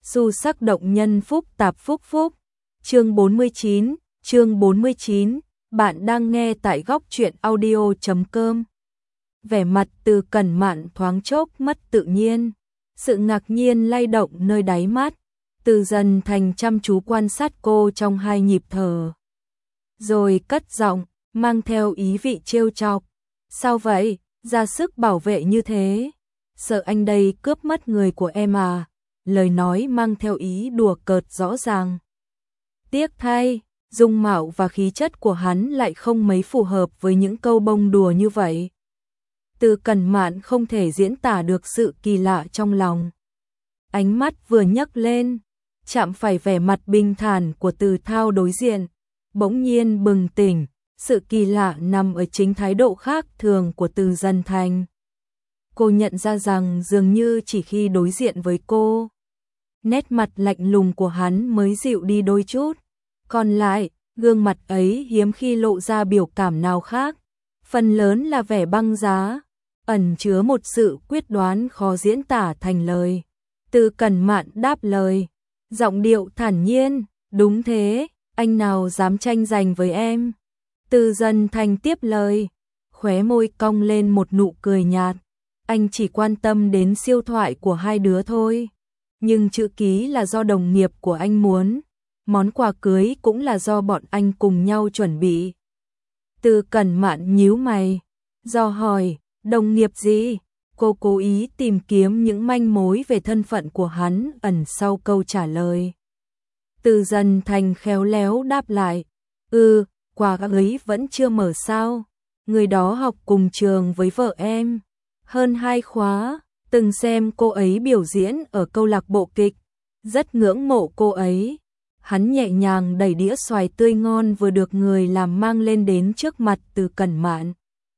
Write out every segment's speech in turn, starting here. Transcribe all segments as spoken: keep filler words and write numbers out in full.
Xu sắc động nhân phúc tạp phúc phúc. Chương bốn mươi chín, chương bốn mươi chín, bạn đang nghe tại góc truyện audio chấm com. Vẻ mặt Từ Cẩn Mạn thoáng chốc mất tự nhiên, sự ngạc nhiên lay động nơi đáy mắt. Từ Dần Thành chăm chú quan sát cô trong hai nhịp thở, rồi cất giọng, mang theo ý vị trêu chọc. Sao vậy, ra sức bảo vệ như thế? Sợ anh đây cướp mất người của em à? Lời nói mang theo ý đùa cợt rõ ràng. Tiếc thay, dung mạo và khí chất của hắn lại không mấy phù hợp với những câu bông đùa như vậy. Từ Cẩn Mạn không thể diễn tả được sự kỳ lạ trong lòng. Ánh mắt vừa nhấc lên, chạm phải vẻ mặt bình thản của Từ Thao đối diện, bỗng nhiên bừng tỉnh. Sự kỳ lạ nằm ở chính thái độ khác thường của Từ Dần Thành. Cô nhận ra rằng dường như chỉ khi đối diện với cô, nét mặt lạnh lùng của hắn mới dịu đi đôi chút. Còn lại, gương mặt ấy hiếm khi lộ ra biểu cảm nào khác, phần lớn là vẻ băng giá, ẩn chứa một sự quyết đoán khó diễn tả thành lời. Từ Cẩn Mạn đáp lời, giọng điệu thản nhiên, đúng thế, anh nào dám tranh giành với em? Từ Dần Thành tiếp lời, khóe môi cong lên một nụ cười nhạt, anh chỉ quan tâm đến siêu thoại của hai đứa thôi. Nhưng chữ ký là do đồng nghiệp của anh muốn, món quà cưới cũng là do bọn anh cùng nhau chuẩn bị. Từ Cẩn Mạn nhíu mày, do hỏi, đồng nghiệp gì? Cô cố ý tìm kiếm những manh mối về thân phận của hắn ẩn sau câu trả lời. Từ Dần Thành khéo léo đáp lại, ừ, quà ấy vẫn chưa mở sao? Người đó học cùng trường với vợ em, hơn hai khóa, từng xem cô ấy biểu diễn ở câu lạc bộ kịch, rất ngưỡng mộ cô ấy. Hắn nhẹ nhàng đẩy đĩa xoài tươi ngon vừa được người làm mang lên đến trước mặt Từ Cẩn Mạn.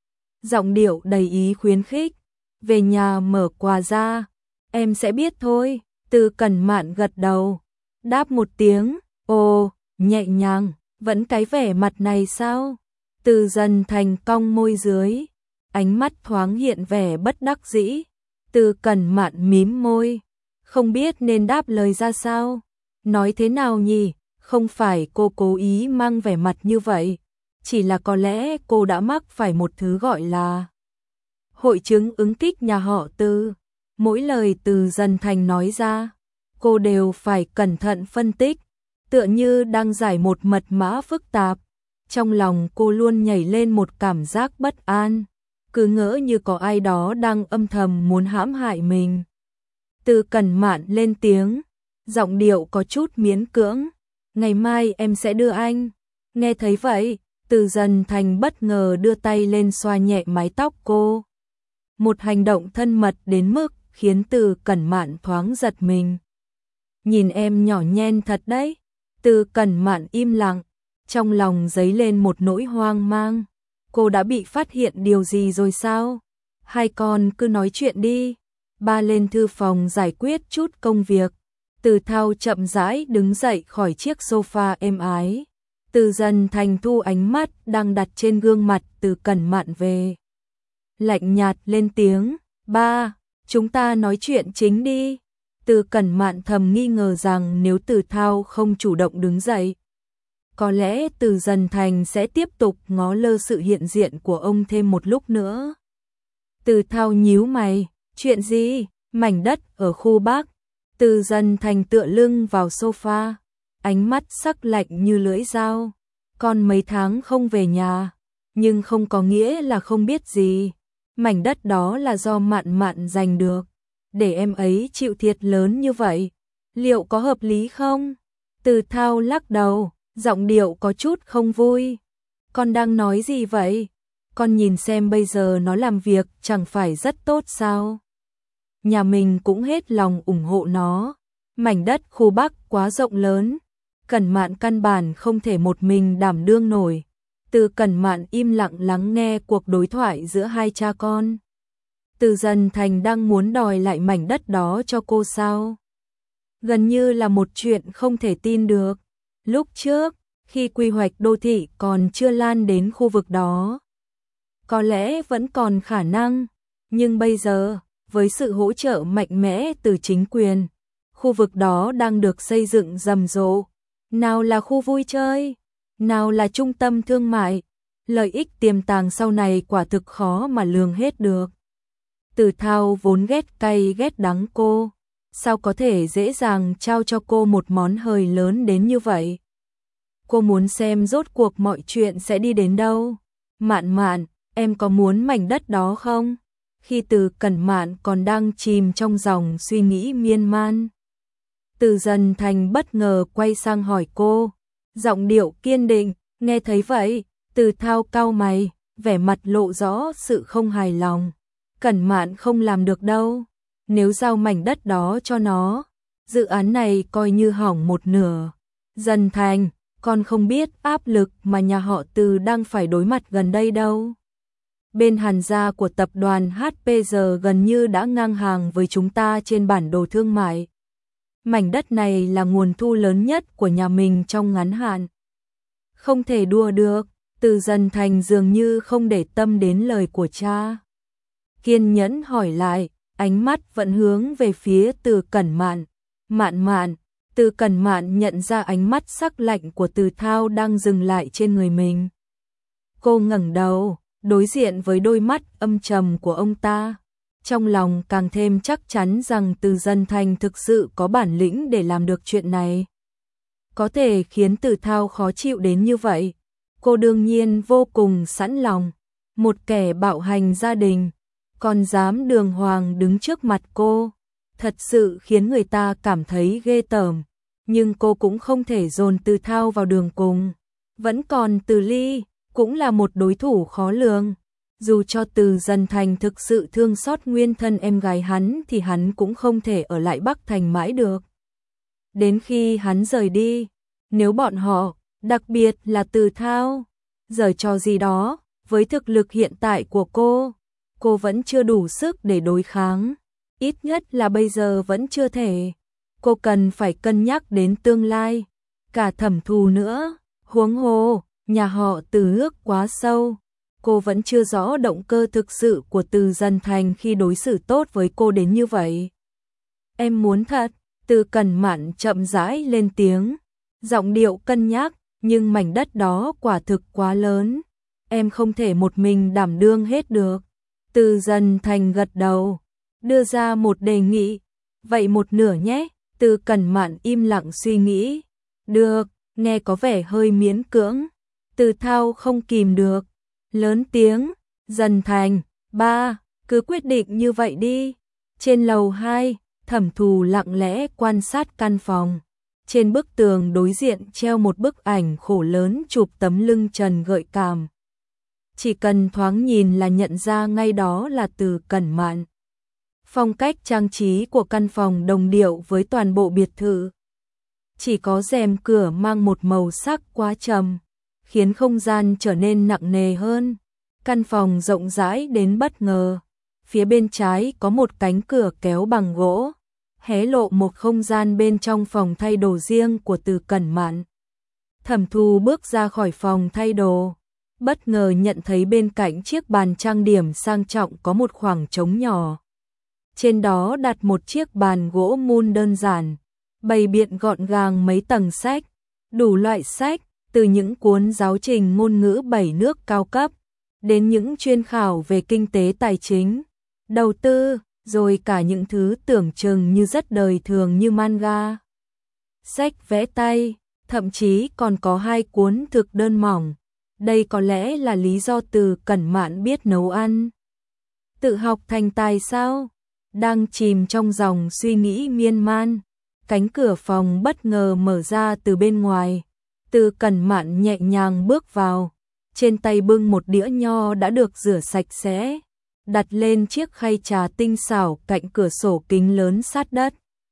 Giọng điệu đầy ý khuyến khích, về nhà mở quà ra, em sẽ biết thôi. Từ Cẩn Mạn gật đầu, đáp một tiếng, ồ, nhẹ nhàng. Vẫn cái vẻ mặt này sao? Từ Dần Thành cong môi dưới, ánh mắt thoáng hiện vẻ bất đắc dĩ. Từ Cẩn Mạn mím môi, không biết nên đáp lời ra sao. Nói thế nào nhỉ? Không phải cô cố ý mang vẻ mặt như vậy, chỉ là có lẽ cô đã mắc phải một thứ gọi là hội chứng ứng kích nhà họ Từ. Mỗi lời Từ Dần Thành nói ra, cô đều phải cẩn thận phân tích, tựa như đang giải một mật mã phức tạp. Trong lòng cô luôn nhảy lên một cảm giác bất an, cứ ngỡ như có ai đó đang âm thầm muốn hãm hại mình. Từ Cẩn Mạn lên tiếng, giọng điệu có chút miễn cưỡng, ngày mai em sẽ đưa anh. Nghe thấy vậy, Từ Dần Thành bất ngờ đưa tay lên xoa nhẹ mái tóc cô. Một hành động thân mật đến mức khiến Từ Cẩn Mạn thoáng giật mình. Nhìn em nhỏ nhen thật đấy. Từ Cẩn Mạn im lặng, trong lòng dấy lên một nỗi hoang mang. Cô đã bị phát hiện điều gì rồi sao? Hai con cứ nói chuyện đi. Ba lên thư phòng giải quyết chút công việc. Từ Thao chậm rãi đứng dậy khỏi chiếc sofa êm ái. Từ Dần Thành thu ánh mắt đang đặt trên gương mặt Từ Cẩn Mạn về, lạnh nhạt lên tiếng, ba, chúng ta nói chuyện chính đi. Từ Cẩn Mạn thầm nghi ngờ rằng nếu Từ Thao không chủ động đứng dậy, có lẽ Từ Dần Thành sẽ tiếp tục ngó lơ sự hiện diện của ông thêm một lúc nữa. Từ Thao nhíu mày, chuyện gì? Mảnh đất ở khu Bắc. Từ Dần Thành tựa lưng vào sofa, ánh mắt sắc lạnh như lưỡi dao. Con mấy tháng không về nhà, nhưng không có nghĩa là không biết gì. Mảnh đất đó là do Mạn Mạn giành được. Để em ấy chịu thiệt lớn như vậy, liệu có hợp lý không? Từ Thao lắc đầu, giọng điệu có chút không vui. Con đang nói gì vậy? Con nhìn xem bây giờ nó làm việc chẳng phải rất tốt sao? Nhà mình cũng hết lòng ủng hộ nó. Mảnh đất khu Bắc quá rộng lớn, Cẩn Mạn căn bản không thể một mình đảm đương nổi. Từ Cẩn Mạn im lặng lắng nghe cuộc đối thoại giữa hai cha con. Từ Dần Thành đang muốn đòi lại mảnh đất đó cho cô sao? Gần như là một chuyện không thể tin được. Lúc trước, khi quy hoạch đô thị còn chưa lan đến khu vực đó, có lẽ vẫn còn khả năng, nhưng bây giờ, với sự hỗ trợ mạnh mẽ từ chính quyền, khu vực đó đang được xây dựng rầm rộ. Nào là khu vui chơi, nào là trung tâm thương mại, lợi ích tiềm tàng sau này quả thực khó mà lường hết được. Từ Thao vốn ghét cay ghét đắng cô, sao có thể dễ dàng trao cho cô một món hời lớn đến như vậy? Cô muốn xem rốt cuộc mọi chuyện sẽ đi đến đâu. Mạn Mạn, em có muốn mảnh đất đó không? Khi Từ Cẩn Mạn còn đang chìm trong dòng suy nghĩ miên man, Từ Dần Thành bất ngờ quay sang hỏi cô, giọng điệu kiên định. Nghe thấy vậy, Từ Thao cau mày, vẻ mặt lộ rõ sự không hài lòng. Cẩn Mạn không làm được đâu. Nếu giao mảnh đất đó cho nó, dự án này coi như hỏng một nửa. Dần Thành, con không biết áp lực mà nhà họ Từ đang phải đối mặt gần đây đâu. Bên Hàn gia của tập đoàn hát pê giờ gần như đã ngang hàng với chúng ta trên bản đồ thương mại. Mảnh đất này là nguồn thu lớn nhất của nhà mình trong ngắn hạn. Không thể đua được. Từ Dần Thành dường như không để tâm đến lời của cha. Kiên nhẫn hỏi lại, ánh mắt vẫn hướng về phía Từ Cẩn Mạn. Mạn Mạn, Từ Cẩn Mạn nhận ra ánh mắt sắc lạnh của Từ Thao đang dừng lại trên người mình. Cô ngẩng đầu, đối diện với đôi mắt âm trầm của ông ta. Trong lòng càng thêm chắc chắn rằng Từ Dần Thành thực sự có bản lĩnh để làm được chuyện này. Có thể khiến Từ Thao khó chịu đến như vậy. Cô đương nhiên vô cùng sẵn lòng. Một kẻ bạo hành gia đình, còn dám đường hoàng đứng trước mặt cô, thật sự khiến người ta cảm thấy ghê tởm. Nhưng cô cũng không thể dồn Từ Thao vào đường cùng. Vẫn còn Từ Ly, cũng là một đối thủ khó lường. Dù cho Từ Dần Thành thực sự thương xót nguyên thân em gái hắn thì hắn cũng không thể ở lại Bắc Thành mãi được. Đến khi hắn rời đi, nếu bọn họ, đặc biệt là Từ Thao, giở trò gì đó, với thực lực hiện tại của cô, cô vẫn chưa đủ sức để đối kháng. Ít nhất là bây giờ vẫn chưa thể. Cô cần phải cân nhắc đến tương lai, cả Thẩm Thù nữa. Huống hồ, nhà họ Từ ước quá sâu. Cô vẫn chưa rõ động cơ thực sự của Từ Dần Thành khi đối xử tốt với cô đến như vậy. Em muốn thật. Từ Cẩn Mạn chậm rãi lên tiếng, giọng điệu cân nhắc, nhưng mảnh đất đó quả thực quá lớn. Em không thể một mình đảm đương hết được. Từ Dần Thành gật đầu, đưa ra một đề nghị. Vậy một nửa nhé. Từ Cẩn Mạn im lặng suy nghĩ. Được, nghe có vẻ hơi miễn cưỡng. Từ Thao không kìm được, lớn tiếng. Dần Thành, ba, cứ quyết định như vậy đi. Trên lầu hai, Thẩm Thù lặng lẽ quan sát căn phòng. Trên bức tường đối diện treo một bức ảnh khổ lớn chụp tấm lưng trần gợi cảm. Chỉ cần thoáng nhìn là nhận ra ngay đó là Từ Cẩn Mạn. Phong cách trang trí của căn phòng đồng điệu với toàn bộ biệt thự. Chỉ có rèm cửa mang một màu sắc quá trầm, khiến không gian trở nên nặng nề hơn. Căn phòng rộng rãi đến bất ngờ. Phía bên trái có một cánh cửa kéo bằng gỗ, hé lộ một không gian bên trong phòng thay đồ riêng của Từ Cẩn Mạn. Thẩm Thù bước ra khỏi phòng thay đồ, bất ngờ nhận thấy bên cạnh chiếc bàn trang điểm sang trọng có một khoảng trống nhỏ. Trên đó đặt một chiếc bàn gỗ mun đơn giản, bày biện gọn gàng mấy tầng sách, đủ loại sách, từ những cuốn giáo trình ngôn ngữ bảy nước cao cấp, đến những chuyên khảo về kinh tế tài chính, đầu tư, rồi cả những thứ tưởng chừng như rất đời thường như manga, sách vẽ tay, thậm chí còn có hai cuốn thực đơn mỏng. Đây có lẽ là lý do Từ Cẩn Mạn biết nấu ăn. Tự học thành tài sao? Đang chìm trong dòng suy nghĩ miên man, cánh cửa phòng bất ngờ mở ra từ bên ngoài. Từ Cẩn Mạn nhẹ nhàng bước vào, trên tay bưng một đĩa nho đã được rửa sạch sẽ, đặt lên chiếc khay trà tinh xảo cạnh cửa sổ kính lớn sát đất.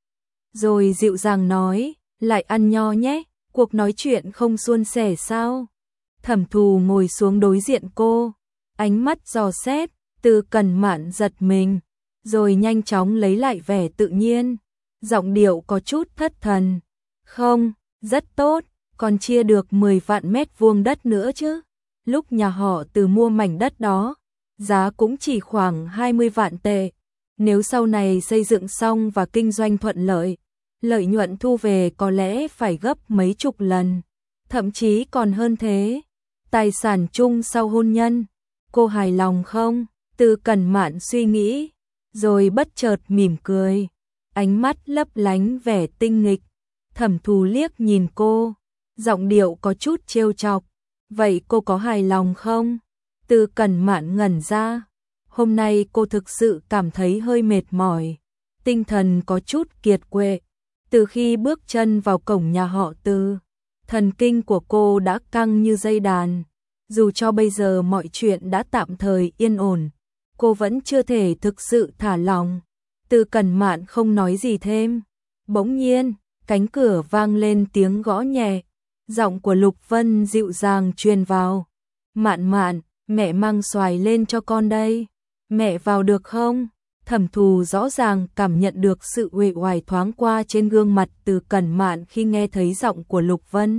Rồi dịu dàng nói, lại ăn nho nhé, cuộc nói chuyện không suôn sẻ sao? Thẩm Thù ngồi xuống đối diện cô, ánh mắt dò xét. Từ Cẩn Mạn giật mình, rồi nhanh chóng lấy lại vẻ tự nhiên, giọng điệu có chút thất thần. Không, rất tốt, còn chia được mười vạn mét vuông đất nữa chứ. Lúc nhà họ Từ mua mảnh đất đó, giá cũng chỉ khoảng hai mươi vạn tệ. Nếu sau này xây dựng xong và kinh doanh thuận lợi, lợi nhuận thu về có lẽ phải gấp mấy chục lần, thậm chí còn hơn thế. Tài sản chung sau hôn nhân, cô hài lòng không? Từ Cẩn Mạn suy nghĩ, rồi bất chợt mỉm cười, ánh mắt lấp lánh vẻ tinh nghịch. Thẩm Thù liếc nhìn cô, giọng điệu có chút trêu chọc, vậy cô có hài lòng không? Từ Cẩn Mạn ngẩn ra, hôm nay cô thực sự cảm thấy hơi mệt mỏi, tinh thần có chút kiệt quệ. Từ khi bước chân vào cổng nhà họ Từ, thần kinh của cô đã căng như dây đàn. Dù cho bây giờ mọi chuyện đã tạm thời yên ổn, cô vẫn chưa thể thực sự thả lỏng. Từ Cẩn Mạn không nói gì thêm. Bỗng nhiên, cánh cửa vang lên tiếng gõ nhẹ. Giọng của Lục Vân dịu dàng truyền vào. Mạn Mạn, mẹ mang xoài lên cho con đây. Mẹ vào được không? Thẩm Thù rõ ràng cảm nhận được sự uể oải thoáng qua trên gương mặt Từ Cẩn Mạn khi nghe thấy giọng của Lục Vân.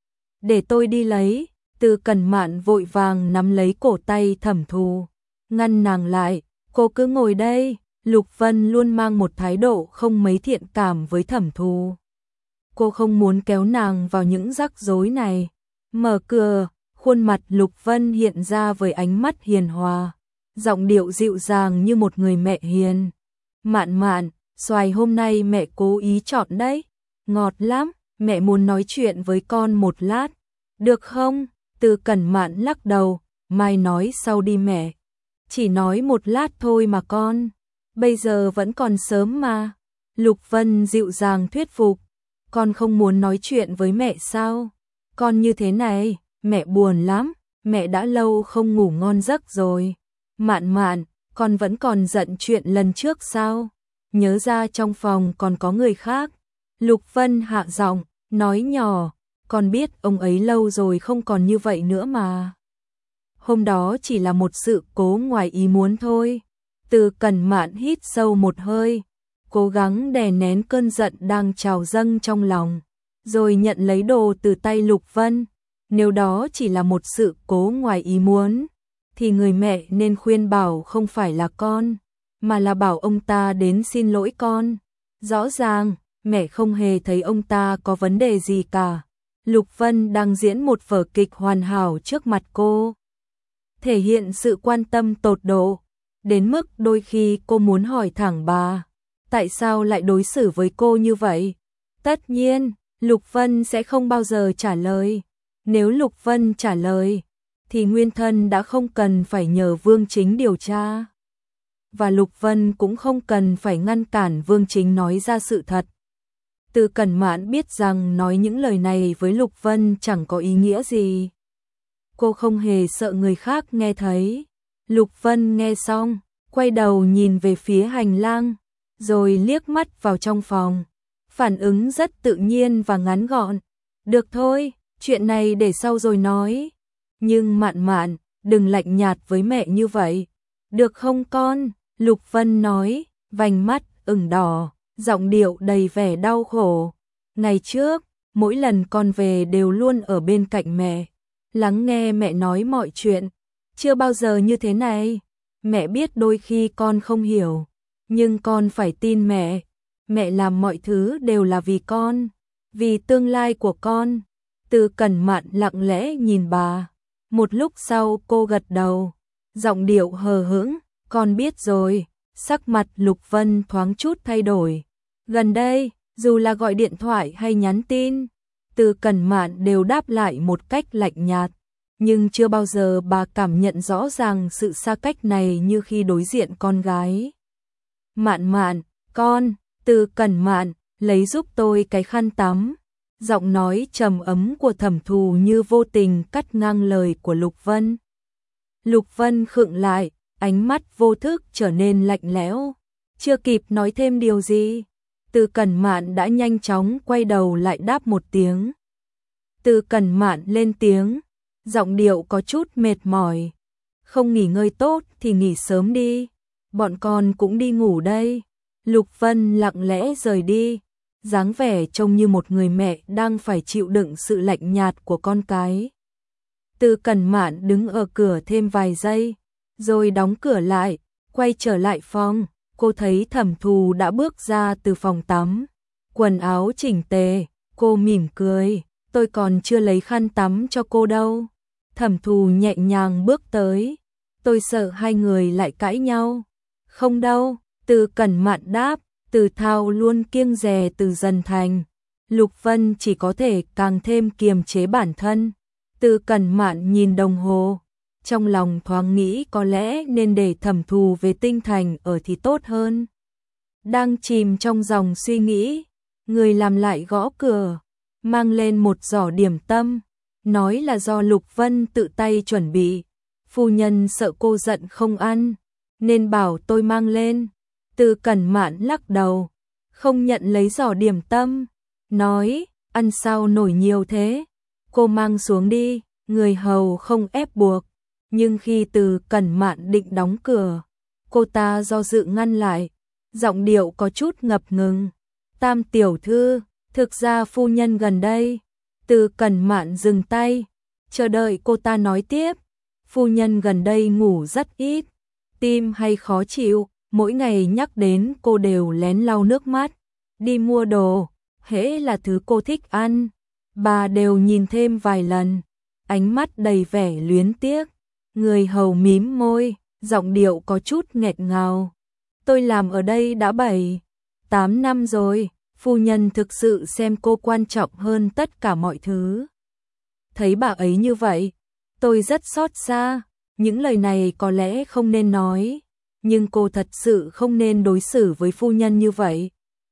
Để tôi đi lấy. Từ Cẩn Mạn vội vàng nắm lấy cổ tay Thẩm Thù, ngăn nàng lại, cô cứ ngồi đây. Lục Vân luôn mang một thái độ không mấy thiện cảm với Thẩm Thù. Cô không muốn kéo nàng vào những rắc rối này. Mở cửa, khuôn mặt Lục Vân hiện ra với ánh mắt hiền hòa, giọng điệu dịu dàng như một người mẹ hiền. Mạn Mạn, xoài hôm nay mẹ cố ý chọn đấy, ngọt lắm, mẹ muốn nói chuyện với con một lát, được không? Từ Cẩn Mạn lắc đầu, mai nói sau đi mẹ. Chỉ nói một lát thôi mà con, bây giờ vẫn còn sớm mà. Lục Vân dịu dàng thuyết phục, con không muốn nói chuyện với mẹ sao? Con như thế này, mẹ buồn lắm, mẹ đã lâu không ngủ ngon giấc rồi. Mạn Mạn, con vẫn còn giận chuyện lần trước sao? Nhớ ra trong phòng còn có người khác. Lục Vân hạ giọng, nói nhỏ, con biết ông ấy lâu rồi không còn như vậy nữa mà. Hôm đó chỉ là một sự cố ngoài ý muốn thôi. Từ Cẩn Mạn hít sâu một hơi, cố gắng đè nén cơn giận đang trào dâng trong lòng, rồi nhận lấy đồ từ tay Lục Vân. Nếu đó chỉ là một sự cố ngoài ý muốn, thì người mẹ nên khuyên bảo không phải là con, mà là bảo ông ta đến xin lỗi con. Rõ ràng, mẹ không hề thấy ông ta có vấn đề gì cả. Lục Vân đang diễn một vở kịch hoàn hảo trước mặt cô, thể hiện sự quan tâm tột độ, đến mức đôi khi cô muốn hỏi thẳng bà, tại sao lại đối xử với cô như vậy? Tất nhiên, Lục Vân sẽ không bao giờ trả lời. Nếu Lục Vân trả lời, thì Nguyên Thân đã không cần phải nhờ Vương Chính điều tra. Và Lục Vân cũng không cần phải ngăn cản Vương Chính nói ra sự thật. Từ Cẩn Mạn biết rằng nói những lời này với Lục Vân chẳng có ý nghĩa gì. Cô không hề sợ người khác nghe thấy. Lục Vân nghe xong, quay đầu nhìn về phía hành lang, rồi liếc mắt vào trong phòng. Phản ứng rất tự nhiên và ngắn gọn. Được thôi, chuyện này để sau rồi nói. Nhưng Mạn Mạn, đừng lạnh nhạt với mẹ như vậy. Được không con? Lục Vân nói, vành mắt ửng đỏ, giọng điệu đầy vẻ đau khổ. Ngày trước, mỗi lần con về đều luôn ở bên cạnh mẹ, lắng nghe mẹ nói mọi chuyện. Chưa bao giờ như thế này. Mẹ biết đôi khi con không hiểu, nhưng con phải tin mẹ. Mẹ làm mọi thứ đều là vì con, vì tương lai của con. Từ Cẩn Mạn lặng lẽ nhìn bà. Một lúc sau cô gật đầu, giọng điệu hờ hững, con biết rồi. Sắc mặt Lục Vân thoáng chút thay đổi. Gần đây, dù là gọi điện thoại hay nhắn tin, Từ Cẩn Mạn đều đáp lại một cách lạnh nhạt. Nhưng chưa bao giờ bà cảm nhận rõ ràng sự xa cách này như khi đối diện con gái. Mạn Mạn, con, Từ Cẩn Mạn, lấy giúp tôi cái khăn tắm. Giọng nói trầm ấm của Thẩm Thù như vô tình cắt ngang lời của Lục Vân. Lục Vân khựng lại, ánh mắt vô thức trở nên lạnh lẽo. Chưa kịp nói thêm điều gì, Từ Cẩn Mạn đã nhanh chóng quay đầu lại đáp một tiếng. Từ Cẩn Mạn lên tiếng, giọng điệu có chút mệt mỏi. Không nghỉ ngơi tốt thì nghỉ sớm đi, bọn con cũng đi ngủ đây. Lục Vân lặng lẽ rời đi, dáng vẻ trông như một người mẹ đang phải chịu đựng sự lạnh nhạt của con cái. Từ Cẩn Mạn đứng ở cửa thêm vài giây, rồi đóng cửa lại, quay trở lại phòng. Cô thấy Thẩm Thù đã bước ra từ phòng tắm, quần áo chỉnh tề, cô mỉm cười, tôi còn chưa lấy khăn tắm cho cô đâu. Thẩm Thù nhẹ nhàng bước tới, tôi sợ hai người lại cãi nhau. Không đâu, Từ Cẩn Mạn đáp, Từ Thao luôn kiêng dè Từ Dần Thành. Lục Vân chỉ có thể càng thêm kiềm chế bản thân. Từ Cẩn Mạn nhìn đồng hồ, trong lòng thoáng nghĩ có lẽ nên để Thẩm Thù về Tinh Thành ở thì tốt hơn. Đang chìm trong dòng suy nghĩ, người làm lại gõ cửa, mang lên một giỏ điểm tâm, nói là do Lục Vân tự tay chuẩn bị. Phu nhân sợ cô giận không ăn, nên bảo tôi mang lên. Từ Cẩn Mạn lắc đầu, không nhận lấy giỏ điểm tâm, nói, ăn sao nổi nhiều thế, cô mang xuống đi. Người hầu không ép buộc, nhưng khi Từ Cẩn Mạn định đóng cửa, cô ta do dự ngăn lại, giọng điệu có chút ngập ngừng. Tam tiểu thư, thực ra phu nhân gần đây. Từ Cẩn Mạn dừng tay, chờ đợi cô ta nói tiếp. Phu nhân gần đây ngủ rất ít, tim hay khó chịu, mỗi ngày nhắc đến cô đều lén lau nước mắt. Đi mua đồ, hễ là thứ cô thích ăn, bà đều nhìn thêm vài lần, ánh mắt đầy vẻ luyến tiếc. Người hầu mím môi, giọng điệu có chút nghẹt ngào. Tôi làm ở đây đã bảy, tám năm rồi, phu nhân thực sự xem cô quan trọng hơn tất cả mọi thứ. Thấy bà ấy như vậy, tôi rất xót xa, những lời này có lẽ không nên nói, nhưng cô thật sự không nên đối xử với phu nhân như vậy.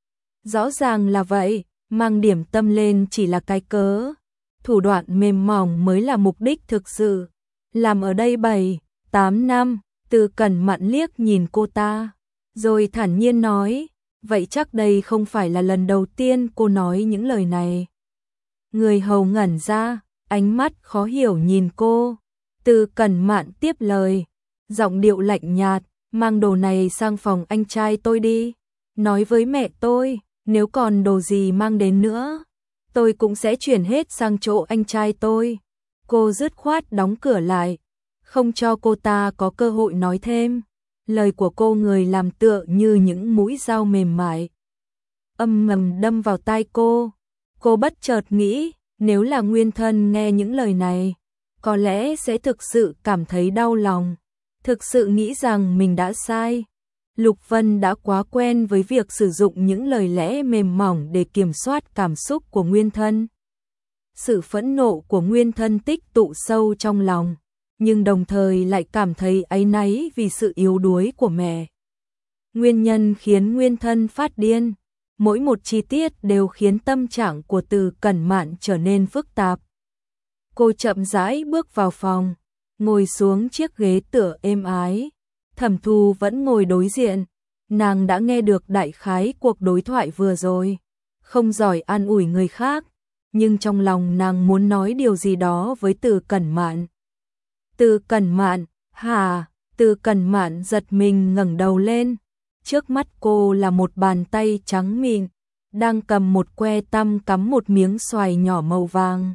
Rõ ràng là vậy, mang điểm tâm lên chỉ là cái cớ, thủ đoạn mềm mỏng mới là mục đích thực sự. Làm ở đây bảy, tám năm, Từ Cẩn Mạn liếc nhìn cô ta, rồi thản nhiên nói, vậy chắc đây không phải là lần đầu tiên cô nói những lời này. Người hầu ngẩn ra, ánh mắt khó hiểu nhìn cô. Từ Cẩn Mạn tiếp lời, giọng điệu lạnh nhạt, mang đồ này sang phòng anh trai tôi đi. Nói với mẹ tôi, nếu còn đồ gì mang đến nữa, tôi cũng sẽ chuyển hết sang chỗ anh trai tôi. Cô dứt khoát đóng cửa lại, không cho cô ta có cơ hội nói thêm. Lời của cô người làm tựa như những mũi dao mềm mại, âm ngầm đâm vào tai cô. Cô bất chợt nghĩ, nếu là Nguyên Thân nghe những lời này, có lẽ sẽ thực sự cảm thấy đau lòng, thực sự nghĩ rằng mình đã sai. Lục Vân đã quá quen với việc sử dụng những lời lẽ mềm mỏng để kiểm soát cảm xúc của Nguyên Thân. Sự phẫn nộ của Nguyên Thân tích tụ sâu trong lòng, nhưng đồng thời lại cảm thấy áy náy vì sự yếu đuối của mẹ. Nguyên nhân khiến Nguyên Thân phát điên, mỗi một chi tiết đều khiến tâm trạng của Từ Cẩn Mạn trở nên phức tạp. Cô chậm rãi bước vào phòng, ngồi xuống chiếc ghế tựa êm ái. Thẩm Thù vẫn ngồi đối diện, nàng đã nghe được đại khái cuộc đối thoại vừa rồi, không giỏi an ủi người khác, nhưng trong lòng nàng muốn nói điều gì đó với Từ Cẩn Mạn. Từ Cẩn Mạn, hả? Từ Cẩn Mạn giật mình ngẩng đầu lên, trước mắt cô là một bàn tay trắng mịn, đang cầm một que tăm cắm một miếng xoài nhỏ màu vàng.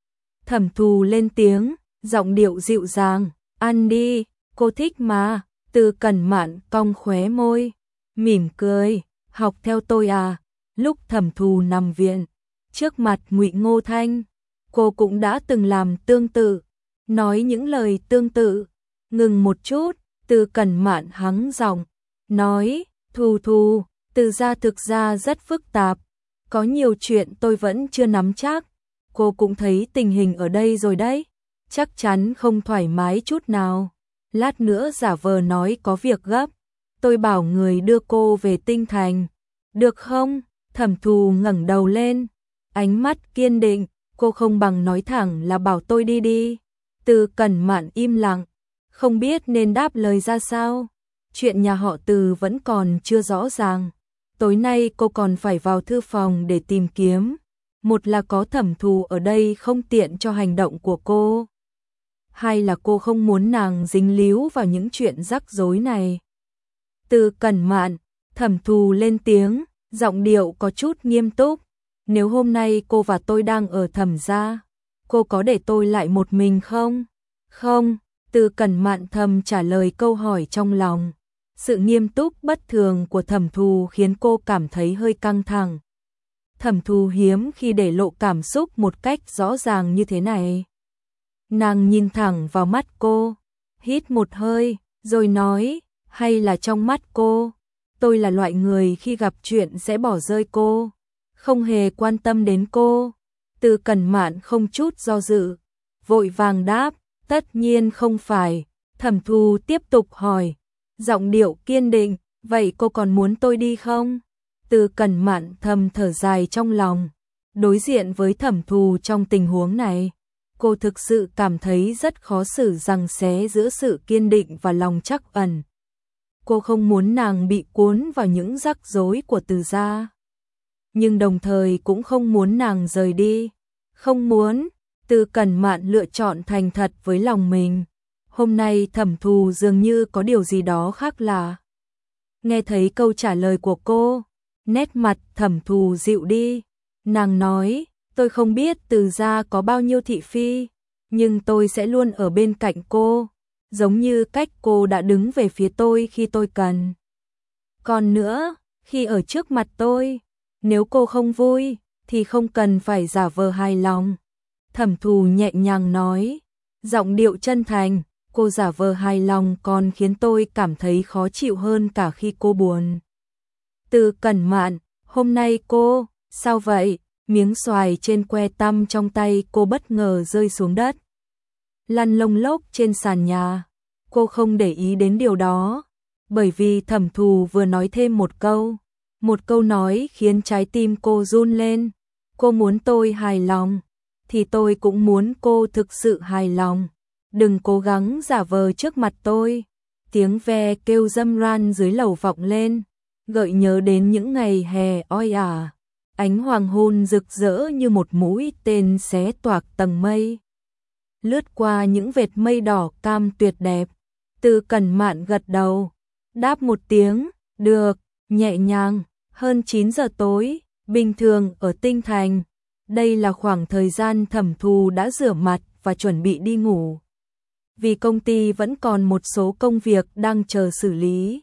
Thẩm Thù lên tiếng, giọng điệu dịu dàng, ăn đi, cô thích mà. Từ Cẩn Mạn cong khóe môi, mỉm cười, học theo tôi à. Lúc Thẩm Thù nằm viện, trước mặt Ngụy Ngô Thanh, cô cũng đã từng làm tương tự, nói những lời tương tự. Ngừng một chút, Từ Cẩn Mạn hắng giọng, nói, Thù Thù, Từ gia thực ra rất phức tạp, có nhiều chuyện tôi vẫn chưa nắm chắc. Cô cũng thấy tình hình ở đây rồi đấy, chắc chắn không thoải mái chút nào. Lát nữa giả vờ nói có việc gấp, tôi bảo người đưa cô về Tinh Thành, được không? Thẩm Thù ngẩng đầu lên, ánh mắt kiên định, cô không bằng nói thẳng là bảo tôi đi đi. Từ Cẩn Mạn im lặng, không biết nên đáp lời ra sao. Chuyện nhà họ Từ vẫn còn chưa rõ ràng, tối nay cô còn phải vào thư phòng để tìm kiếm. Một là có Thẩm Thù ở đây không tiện cho hành động của cô, hay là cô không muốn nàng dính líu vào những chuyện rắc rối này. Từ Cẩn Mạn, Thẩm Thù lên tiếng, giọng điệu có chút nghiêm túc, nếu hôm nay cô và tôi đang ở Thẩm gia, cô có để tôi lại một mình không? Không. Từ Cẩn Mạn thầm trả lời câu hỏi trong lòng. Sự nghiêm túc bất thường của Thẩm Thù khiến cô cảm thấy hơi căng thẳng. Thẩm Thù hiếm khi để lộ cảm xúc một cách rõ ràng như thế này. Nàng nhìn thẳng vào mắt cô, hít một hơi, rồi nói, hay là trong mắt cô, tôi là loại người khi gặp chuyện sẽ bỏ rơi cô, không hề quan tâm đến cô. Từ Cẩn Mạn không chút do dự, vội vàng đáp, tất nhiên không phải. Thẩm Thù tiếp tục hỏi, giọng điệu kiên định, vậy cô còn muốn tôi đi không? Từ Cẩn Mạn thầm thở dài trong lòng, đối diện với Thẩm Thù trong tình huống này, cô thực sự cảm thấy rất khó xử giằng xé giữa sự kiên định và lòng trắc ẩn. Cô không muốn nàng bị cuốn vào những rắc rối của Từ gia, nhưng đồng thời cũng không muốn nàng rời đi. Không muốn. Từ Cẩn Mạn lựa chọn thành thật với lòng mình. Hôm nay Thẩm Thù dường như có điều gì đó khác lạ. Nghe thấy câu trả lời của cô, nét mặt Thẩm Thù dịu đi. Nàng nói, tôi không biết Từ gia có bao nhiêu thị phi, nhưng tôi sẽ luôn ở bên cạnh cô, giống như cách cô đã đứng về phía tôi khi tôi cần. Còn nữa, khi ở trước mặt tôi, nếu cô không vui, thì không cần phải giả vờ hài lòng. Thẩm Thù nhẹ nhàng nói, giọng điệu chân thành, cô giả vờ hài lòng còn khiến tôi cảm thấy khó chịu hơn cả khi cô buồn. Từ Cẩn Mạn, hôm nay cô, sao vậy? Miếng xoài trên que tăm trong tay cô bất ngờ rơi xuống đất, lăn lông lốc trên sàn nhà. Cô không để ý đến điều đó, bởi vì Thẩm Thù vừa nói thêm một câu. Một câu nói khiến trái tim cô run lên. Cô muốn tôi hài lòng, thì tôi cũng muốn cô thực sự hài lòng. Đừng cố gắng giả vờ trước mặt tôi. Tiếng ve kêu râm ran dưới lầu vọng lên, gợi nhớ đến những ngày hè oi ả. Ánh hoàng hôn rực rỡ như một mũi tên xé toạc tầng mây, lướt qua những vệt mây đỏ cam tuyệt đẹp. Từ Cẩn Mạn gật đầu, đáp một tiếng, được, nhẹ nhàng. Hơn chín giờ tối, bình thường ở Tinh Thành, đây là khoảng thời gian Thẩm Thù đã rửa mặt và chuẩn bị đi ngủ. Vì công ty vẫn còn một số công việc đang chờ xử lý.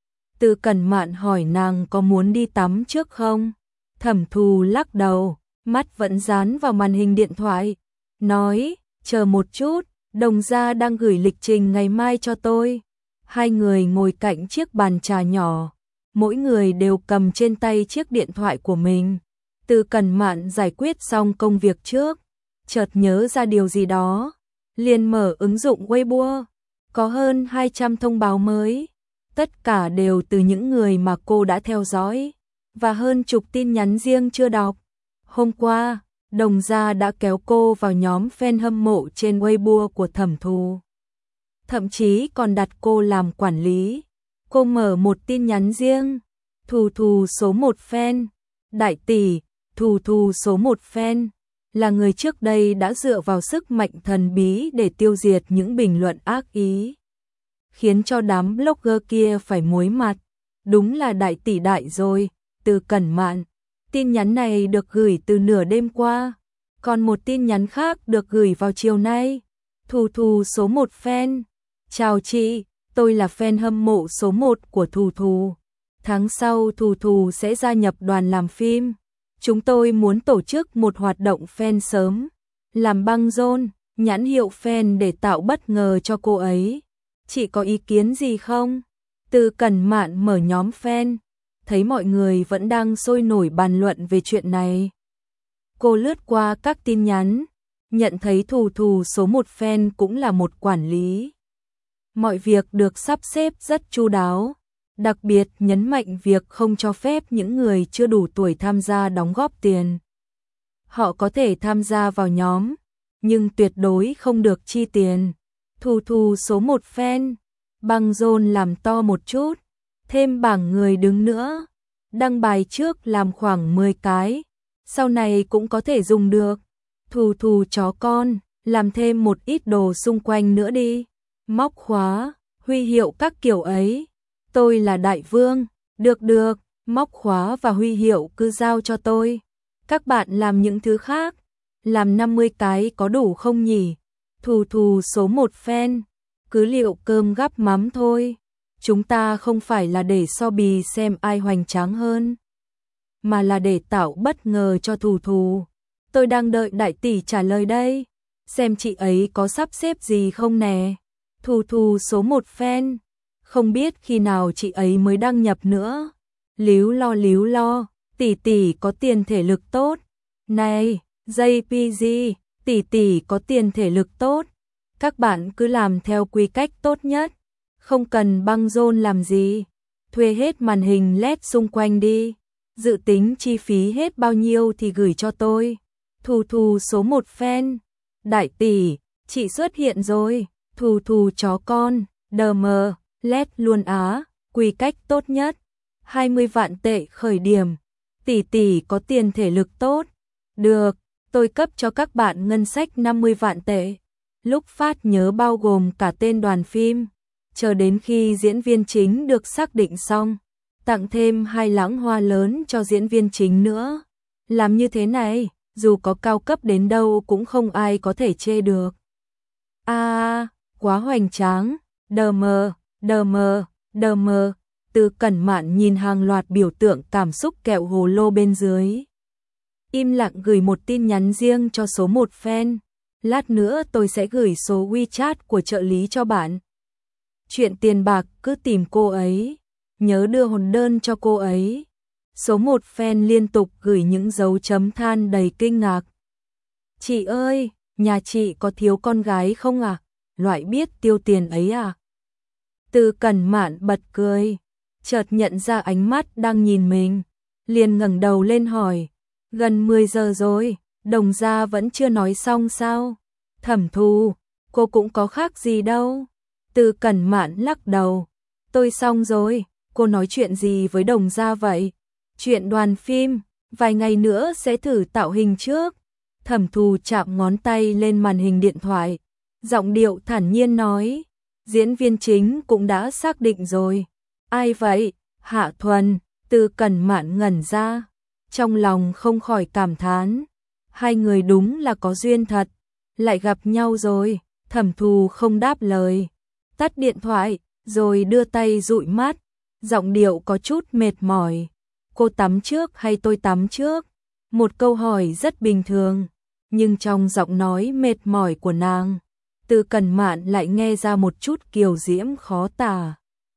Từ Cẩn Mạn hỏi nàng có muốn đi tắm trước không? Thẩm Thù lắc đầu, mắt vẫn dán vào màn hình điện thoại, nói, chờ một chút, Đồng gia đang gửi lịch trình ngày mai cho tôi. Hai người ngồi cạnh chiếc bàn trà nhỏ, mỗi người đều cầm trên tay chiếc điện thoại của mình. Từ Cẩn Mạn giải quyết xong công việc trước, chợt nhớ ra điều gì đó, liền mở ứng dụng Weibo. Có hơn hai trăm thông báo mới, tất cả đều từ những người mà cô đã theo dõi, và hơn chục tin nhắn riêng chưa đọc. Hôm qua, Đồng gia đã kéo cô vào nhóm fan hâm mộ trên Weibo của Thẩm Thù, thậm chí còn đặt cô làm quản lý. Cô mở một tin nhắn riêng, Thù Thù số một fan, đại tỷ, Thù Thù số một fan, là người trước đây đã dựa vào sức mạnh thần bí để tiêu diệt những bình luận ác ý, khiến cho đám blogger kia phải muối mặt. Đúng là đại tỷ đại rồi. Từ Cẩn Mạn. Tin nhắn này được gửi từ nửa đêm qua, còn một tin nhắn khác được gửi vào chiều nay. Thù Thù số một fan, chào chị, tôi là fan hâm mộ số một của Thù Thù. Tháng sau Thù Thù sẽ gia nhập đoàn làm phim. Chúng tôi muốn tổ chức một hoạt động fan sớm, làm băng rôn, nhãn hiệu fan để tạo bất ngờ cho cô ấy. Chị có ý kiến gì không? Từ Cẩn Mạn mở nhóm fan, thấy mọi người vẫn đang sôi nổi bàn luận về chuyện này. Cô lướt qua các tin nhắn, nhận thấy Thù Thù số một fan cũng là một quản lý. Mọi việc được sắp xếp rất chu đáo, đặc biệt nhấn mạnh việc không cho phép những người chưa đủ tuổi tham gia đóng góp tiền. Họ có thể tham gia vào nhóm, nhưng tuyệt đối không được chi tiền. Thù Thù số một fan, băng rôn làm to một chút, thêm bảng người đứng nữa. Đăng bài trước làm khoảng mười cái, sau này cũng có thể dùng được. Thù Thù chó con, làm thêm một ít đồ xung quanh nữa đi. Móc khóa, huy hiệu các kiểu ấy. Tôi là đại vương, được được, móc khóa và huy hiệu cứ giao cho tôi. Các bạn làm những thứ khác, làm năm mươi cái có đủ không nhỉ? Thù Thù số một fan, cứ liệu cơm gắp mắm thôi. Chúng ta không phải là để so bì xem ai hoành tráng hơn. mà là để tạo bất ngờ cho Thù Thù. Tôi đang đợi đại tỷ trả lời đây, xem chị ấy có sắp xếp gì không nè. Thù Thù số một fan, không biết khi nào chị ấy mới đăng nhập nữa. Líu lo líu lo, tỷ tỷ có tiền thể lực tốt. Này, gi pê giê, tỷ tỷ có tiền thể lực tốt. Các bạn cứ làm theo quy cách tốt nhất, không cần băng rôn làm gì. Thuê hết màn hình led xung quanh đi. Dự tính chi phí hết bao nhiêu thì gửi cho tôi. Thù Thù số một fan. Đại tỷ, chị xuất hiện rồi. Thù Thù chó con, đờ mờ, led luôn á, quy cách tốt nhất. hai mươi vạn tệ khởi điểm. Tỷ tỷ có tiền thể lực tốt. Được, tôi cấp cho các bạn ngân sách năm mươi vạn tệ. Lúc phát nhớ bao gồm cả tên đoàn phim. Chờ đến khi diễn viên chính được xác định xong, tặng thêm hai lẵng hoa lớn cho diễn viên chính nữa. Làm như thế này, dù có cao cấp đến đâu cũng không ai có thể chê được. À, quá hoành tráng, đờ mờ, đờ mờ, đờ mờ. Từ Cẩn Mạn nhìn hàng loạt biểu tượng cảm xúc kẹo hồ lô bên dưới. Im lặng gửi một tin nhắn riêng cho số một fan. Lát nữa tôi sẽ gửi số WeChat của trợ lý cho bạn. Chuyện tiền bạc cứ tìm cô ấy. Nhớ đưa hồn đơn cho cô ấy. Số một fan liên tục gửi những dấu chấm than đầy kinh ngạc. Chị ơi, nhà chị có thiếu con gái không à? Loại biết tiêu tiền ấy à? Từ Cẩn Mạn bật cười, chợt nhận ra ánh mắt đang nhìn mình, liền ngẩng đầu lên hỏi, gần mười giờ rồi, Đồng gia vẫn chưa nói xong sao? Thẩm Thù, cô cũng có khác gì đâu. Từ Cẩn Mạn lắc đầu, tôi xong rồi, cô nói chuyện gì với Đồng gia vậy? Chuyện đoàn phim, vài ngày nữa sẽ thử tạo hình trước. Thẩm Thù chạm ngón tay lên màn hình điện thoại, giọng điệu thản nhiên nói, diễn viên chính cũng đã xác định rồi. Ai vậy? Hạ Thuần. Từ Cẩn Mạn ngẩn ra, trong lòng không khỏi cảm thán, hai người đúng là có duyên thật, lại gặp nhau rồi. Thẩm Thù không đáp lời, tắt điện thoại, rồi đưa tay dụi mắt, giọng điệu có chút mệt mỏi. Cô tắm trước hay tôi tắm trước? Một câu hỏi rất bình thường, nhưng trong giọng nói mệt mỏi của nàng, Từ Cẩn Mạn lại nghe ra một chút kiều diễm khó tả.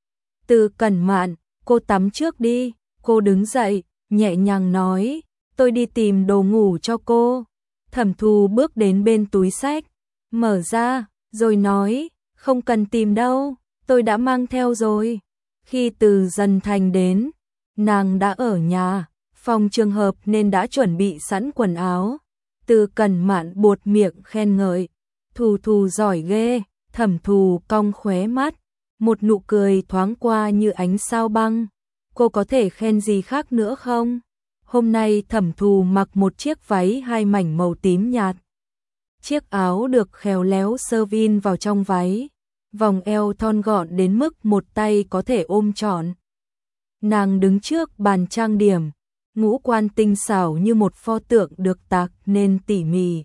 Từ Cẩn Mạn, cô tắm trước đi. Cô đứng dậy, nhẹ nhàng nói, tôi đi tìm đồ ngủ cho cô. Thẩm Thù bước đến bên túi xách, mở ra, rồi nói, không cần tìm đâu, tôi đã mang theo rồi. Khi Từ Dần Thành đến, nàng đã ở nhà, phòng trường hợp nên đã chuẩn bị sẵn quần áo. Từ Cẩn Mạn buột miệng khen ngợi, Thù Thù giỏi ghê. Thẩm Thù cong khóe mắt, một nụ cười thoáng qua như ánh sao băng. Cô có thể khen gì khác nữa không? Hôm nay Thẩm Thù mặc một chiếc váy hai mảnh màu tím nhạt. Chiếc áo được khéo léo sơ vin vào trong váy, vòng eo thon gọn đến mức một tay có thể ôm trọn. Nàng đứng trước bàn trang điểm, ngũ quan tinh xảo như một pho tượng được tạc nên tỉ mỉ.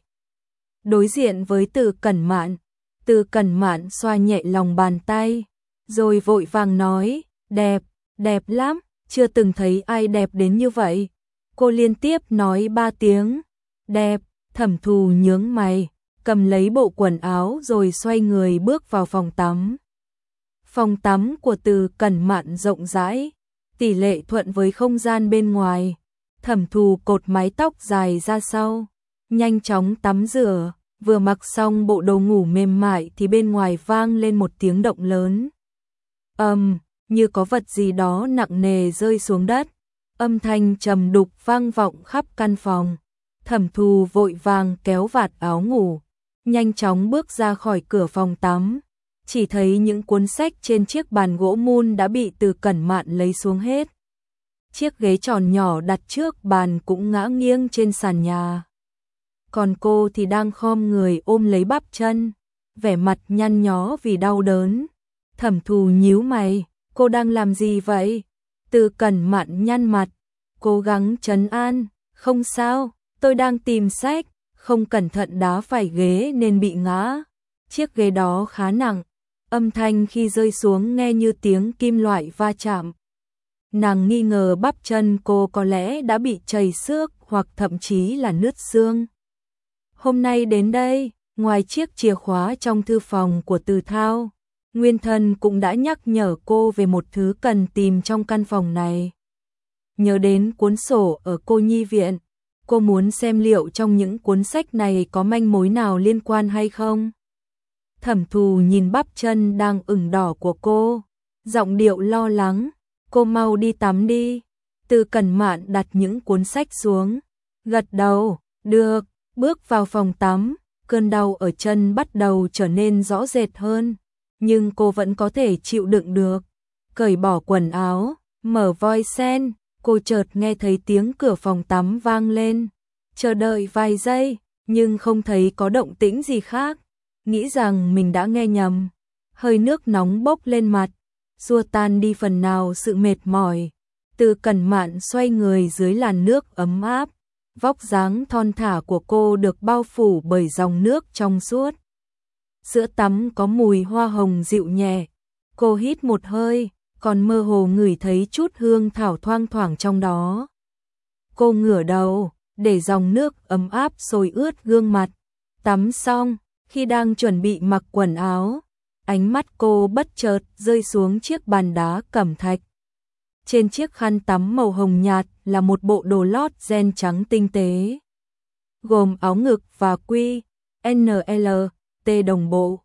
Đối diện với Từ Cẩn Mạn, Từ Cẩn Mạn xoa nhẹ lòng bàn tay, rồi vội vàng nói, đẹp, đẹp lắm, chưa từng thấy ai đẹp đến như vậy. Cô liên tiếp nói ba tiếng, đẹp. Thẩm Thù nhướng mày, cầm lấy bộ quần áo rồi xoay người bước vào phòng tắm. Phòng tắm của Từ Cẩn Mạn rộng rãi, tỷ lệ thuận với không gian bên ngoài. Thẩm Thù cột mái tóc dài ra sau, nhanh chóng tắm rửa, vừa mặc xong bộ đồ ngủ mềm mại thì bên ngoài vang lên một tiếng động lớn. Ầm, um, như có vật gì đó nặng nề rơi xuống đất. Âm thanh trầm đục vang vọng khắp căn phòng. Thẩm Thù vội vàng kéo vạt áo ngủ, nhanh chóng bước ra khỏi cửa phòng tắm. Chỉ thấy những cuốn sách trên chiếc bàn gỗ mun đã bị Từ Cẩn Mạn lấy xuống hết. Chiếc ghế tròn nhỏ đặt trước bàn cũng ngã nghiêng trên sàn nhà. Còn cô thì đang khom người ôm lấy bắp chân, vẻ mặt nhăn nhó vì đau đớn. Thẩm Thù nhíu mày, cô đang làm gì vậy? Từ Cẩn Mạn nhăn mặt, cố gắng trấn an, không sao, tôi đang tìm sách, không cẩn thận đá phải ghế nên bị ngã. Chiếc ghế đó khá nặng, âm thanh khi rơi xuống nghe như tiếng kim loại va chạm. Nàng nghi ngờ bắp chân cô có lẽ đã bị trầy xước hoặc thậm chí là nứt xương. Hôm nay đến đây, ngoài chiếc chìa khóa trong thư phòng của Từ Thao, Nguyên Thần cũng đã nhắc nhở cô về một thứ cần tìm trong căn phòng này. Nhớ đến cuốn sổ ở cô nhi viện, cô muốn xem liệu trong những cuốn sách này có manh mối nào liên quan hay không. Thẩm Thù nhìn bắp chân đang ửng đỏ của cô, giọng điệu lo lắng, cô mau đi tắm đi. Từ Cẩn Mạn đặt những cuốn sách xuống, gật đầu, được, bước vào phòng tắm, cơn đau ở chân bắt đầu trở nên rõ rệt hơn, nhưng cô vẫn có thể chịu đựng được. Cởi bỏ quần áo, mở voi sen, cô chợt nghe thấy tiếng cửa phòng tắm vang lên, chờ đợi vài giây, nhưng không thấy có động tĩnh gì khác, nghĩ rằng mình đã nghe nhầm. Hơi nước nóng bốc lên mặt, xua tan đi phần nào sự mệt mỏi. Từ Cẩn Mạn xoay người dưới làn nước ấm áp, vóc dáng thon thả của cô được bao phủ bởi dòng nước trong suốt. Sữa tắm có mùi hoa hồng dịu nhẹ, cô hít một hơi, còn mơ hồ ngửi thấy chút hương thảo thoang thoảng trong đó. Cô ngửa đầu, để dòng nước ấm áp xối ướt gương mặt. Tắm xong, khi đang chuẩn bị mặc quần áo, ánh mắt cô bất chợt rơi xuống chiếc bàn đá cẩm thạch. Trên chiếc khăn tắm màu hồng nhạt là một bộ đồ lót ren trắng tinh tế, gồm áo ngực và quy, en lờ, tê đồng bộ.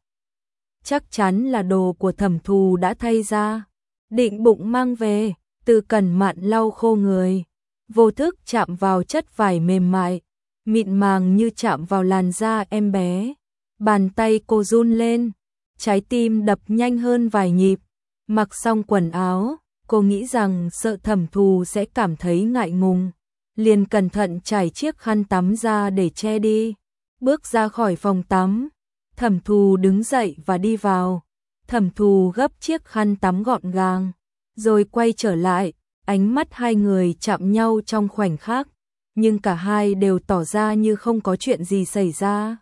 Chắc chắn là đồ của Thẩm Thù đã thay ra, định bụng mang về. Từ Cẩn Mạn lau khô người, vô thức chạm vào chất vải mềm mại, mịn màng như chạm vào làn da em bé. Bàn tay cô run lên, trái tim đập nhanh hơn vài nhịp. Mặc xong quần áo, cô nghĩ rằng sợ Thẩm Thù sẽ cảm thấy ngại ngùng, liền cẩn thận trải chiếc khăn tắm ra để che đi. Bước ra khỏi phòng tắm, Thẩm Thù đứng dậy và đi vào. Thẩm Thù gấp chiếc khăn tắm gọn gàng, rồi quay trở lại, ánh mắt hai người chạm nhau trong khoảnh khắc, nhưng cả hai đều tỏ ra như không có chuyện gì xảy ra.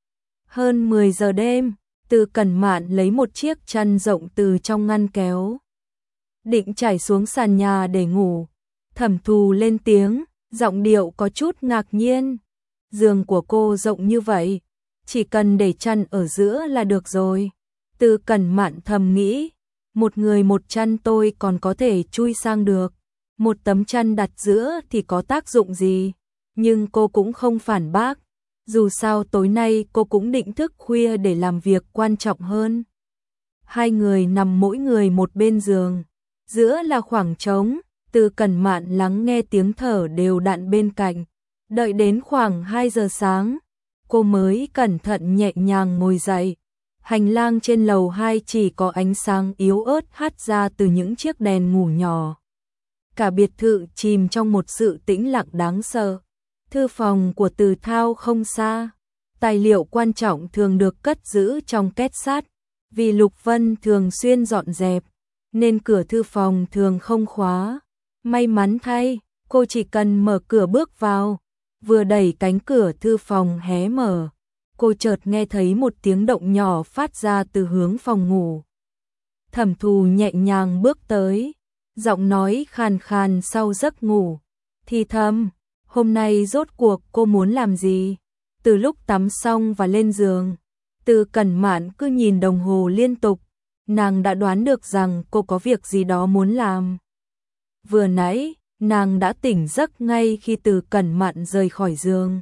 Hơn mười giờ đêm, Từ Cẩn Mạn lấy một chiếc chăn rộng từ trong ngăn kéo, định trải xuống sàn nhà để ngủ. Thẩm Thù lên tiếng, giọng điệu có chút ngạc nhiên. Giường của cô rộng như vậy, chỉ cần để chăn ở giữa là được rồi. Từ Cẩn Mạn thầm nghĩ, một người một chăn tôi còn có thể chui sang được, một tấm chăn đặt giữa thì có tác dụng gì. Nhưng cô cũng không phản bác, dù sao tối nay cô cũng định thức khuya để làm việc quan trọng hơn. Hai người nằm mỗi người một bên giường, giữa là khoảng trống. Từ Cẩn Mạn lắng nghe tiếng thở đều đặn bên cạnh, đợi đến khoảng hai giờ sáng, cô mới cẩn thận nhẹ nhàng ngồi dậy. Hành lang trên lầu hai chỉ có ánh sáng yếu ớt hắt ra từ những chiếc đèn ngủ nhỏ. Cả biệt thự chìm trong một sự tĩnh lặng đáng sợ. Thư phòng của Từ Thao không xa, tài liệu quan trọng thường được cất giữ trong két sắt. Vì Lục Vân thường xuyên dọn dẹp, nên cửa thư phòng thường không khóa. May mắn thay, cô chỉ cần mở cửa bước vào, vừa đẩy cánh cửa thư phòng hé mở, cô chợt nghe thấy một tiếng động nhỏ phát ra từ hướng phòng ngủ. Thẩm Thù nhẹ nhàng bước tới, giọng nói khàn khàn sau giấc ngủ, thì thầm, hôm nay rốt cuộc cô muốn làm gì? Từ lúc tắm xong và lên giường, Từ Cẩn Mạn cứ nhìn đồng hồ liên tục, nàng đã đoán được rằng cô có việc gì đó muốn làm. Vừa nãy, nàng đã tỉnh giấc ngay khi Từ Cẩn Mạn rời khỏi giường.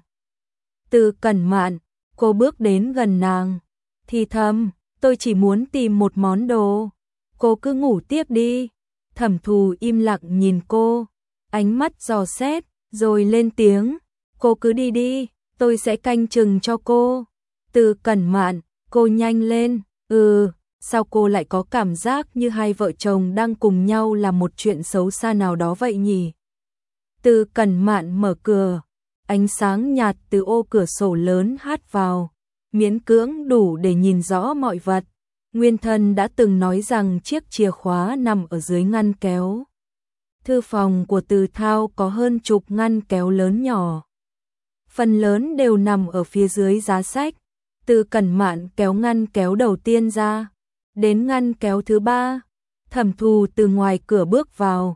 Từ Cẩn Mạn, cô bước đến gần nàng, thì thầm, tôi chỉ muốn tìm một món đồ, cô cứ ngủ tiếp đi. Thẩm Thù im lặng nhìn cô, ánh mắt dò xét, rồi lên tiếng, cô cứ đi đi, tôi sẽ canh chừng cho cô. Từ Cẩn Mạn, cô nhanh lên, ừ, sao cô lại có cảm giác như hai vợ chồng đang cùng nhau làm một chuyện xấu xa nào đó vậy nhỉ? Từ Cẩn Mạn mở cửa, ánh sáng nhạt từ ô cửa sổ lớn hát vào, miễn cưỡng đủ để nhìn rõ mọi vật. Nguyên Thần đã từng nói rằng chiếc chìa khóa nằm ở dưới ngăn kéo. Thư phòng của Từ Thao có hơn chục ngăn kéo lớn nhỏ, phần lớn đều nằm ở phía dưới giá sách. Từ Cẩn Mạn kéo ngăn kéo đầu tiên ra, đến ngăn kéo thứ ba, Thẩm Thù từ ngoài cửa bước vào,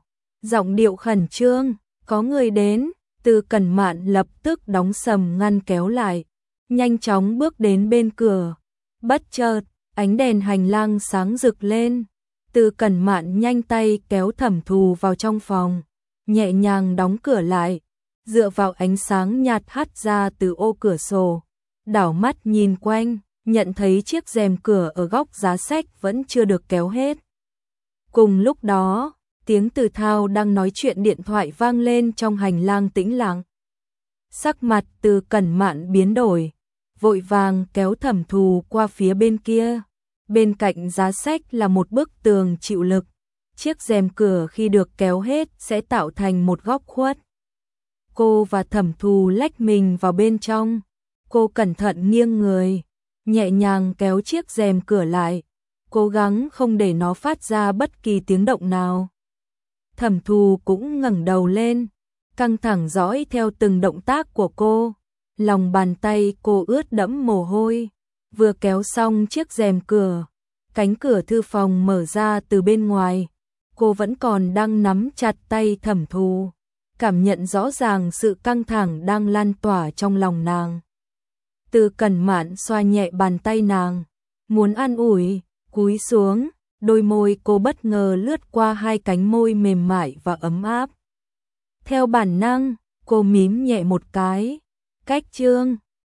Giọng điệu khẩn trương, có người đến. Từ Cẩn Mạn lập tức đóng sầm ngăn kéo lại, nhanh chóng bước đến bên cửa. Bất chợt, ánh đèn hành lang sáng rực lên. Từ Cẩn Mạn nhanh tay kéo Thẩm Thù vào trong phòng, nhẹ nhàng đóng cửa lại, dựa vào ánh sáng nhạt hắt ra từ ô cửa sổ, đảo mắt nhìn quanh, nhận thấy chiếc rèm cửa ở góc giá sách vẫn chưa được kéo hết. Cùng lúc đó, tiếng Từ Thao đang nói chuyện điện thoại vang lên trong hành lang tĩnh lặng. Sắc mặt Từ Cẩn Mạn biến đổi, vội vàng kéo Thẩm Thù qua phía bên kia. Bên cạnh giá sách là một bức tường chịu lực, chiếc rèm cửa khi được kéo hết sẽ tạo thành một góc khuất. Cô và Thẩm Thù lách mình vào bên trong, cô cẩn thận nghiêng người, nhẹ nhàng kéo chiếc rèm cửa lại, cố gắng không để nó phát ra bất kỳ tiếng động nào. Thẩm Thù cũng ngẩng đầu lên, căng thẳng dõi theo từng động tác của cô, lòng bàn tay cô ướt đẫm mồ hôi. Vừa kéo xong chiếc rèm cửa, cánh cửa thư phòng mở ra từ bên ngoài, cô vẫn còn đang nắm chặt tay Thẩm Thù, cảm nhận rõ ràng sự căng thẳng đang lan tỏa trong lòng nàng. Từ Cẩn Mạn xoa nhẹ bàn tay nàng, muốn an ủi, cúi xuống, đôi môi cô bất ngờ lướt qua hai cánh môi mềm mại và ấm áp. Theo bản năng, cô mím nhẹ một cái, cách chương.